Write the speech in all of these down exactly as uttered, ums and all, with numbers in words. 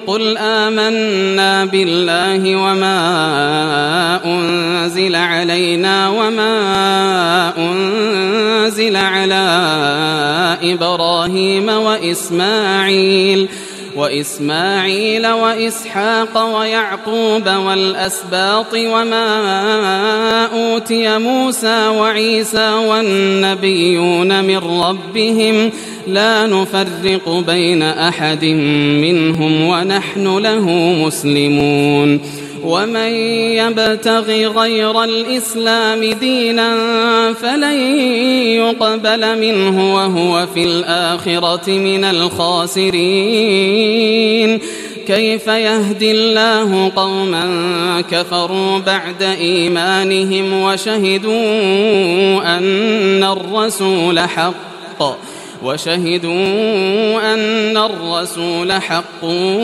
قل آمنا بالله وما أنزل علينا وما أنزل على إبراهيم وإسماعيل وإسماعيل وإسحاق ويعقوب والأسباط وما أوتي موسى وعيسى والنبيون من ربهم لا نفرق بين أحد منهم ونحن له مسلمون ومن يبتغ غير الإسلام دينا فلن يقبل منه وهو في الآخرة من الخاسرين كيف يهدي الله قوما كفروا بعد إيمانهم وشهدوا أن الرسول حق وشهدوا أن الرسول حق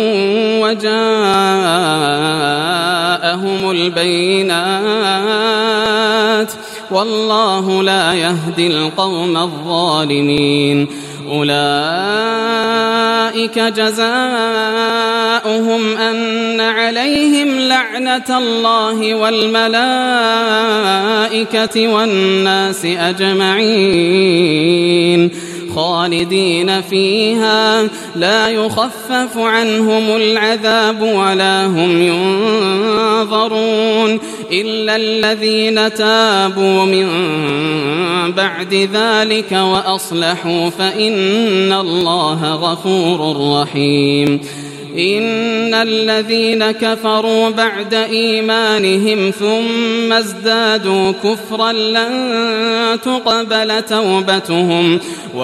وجاءهم البينات والله لا يهدي القوم الظالمين أولئك جزاؤهم أن عليهم لعنة الله والملائكة والناس أجمعين خالدين فيها لا يخفف عنهم العذاب ولا هم ينظرون إلا الذين تابوا من بعد ذلك وأصلحوا فإن الله غفور رحيم إن الذين كفروا بعد إيمانهم ثم ازدادوا كفرا لن تقبل توبتهم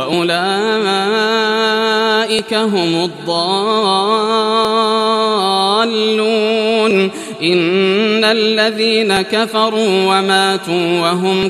وأولئك هم الضالون إن الذين كفروا وماتوا وهم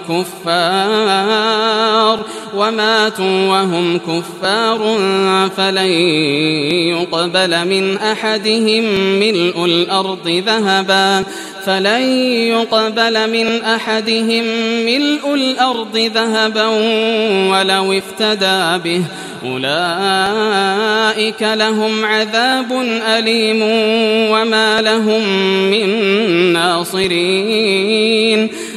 كفار وماتوا وهم كفار فلن يقبل من أحدهم ملء الأرض ذهبا فلن يقبل من أحدهم ملء الأرض ذهبا ولو افتدى به أولئك لهم عذاب أليم وما لهم من ناصرين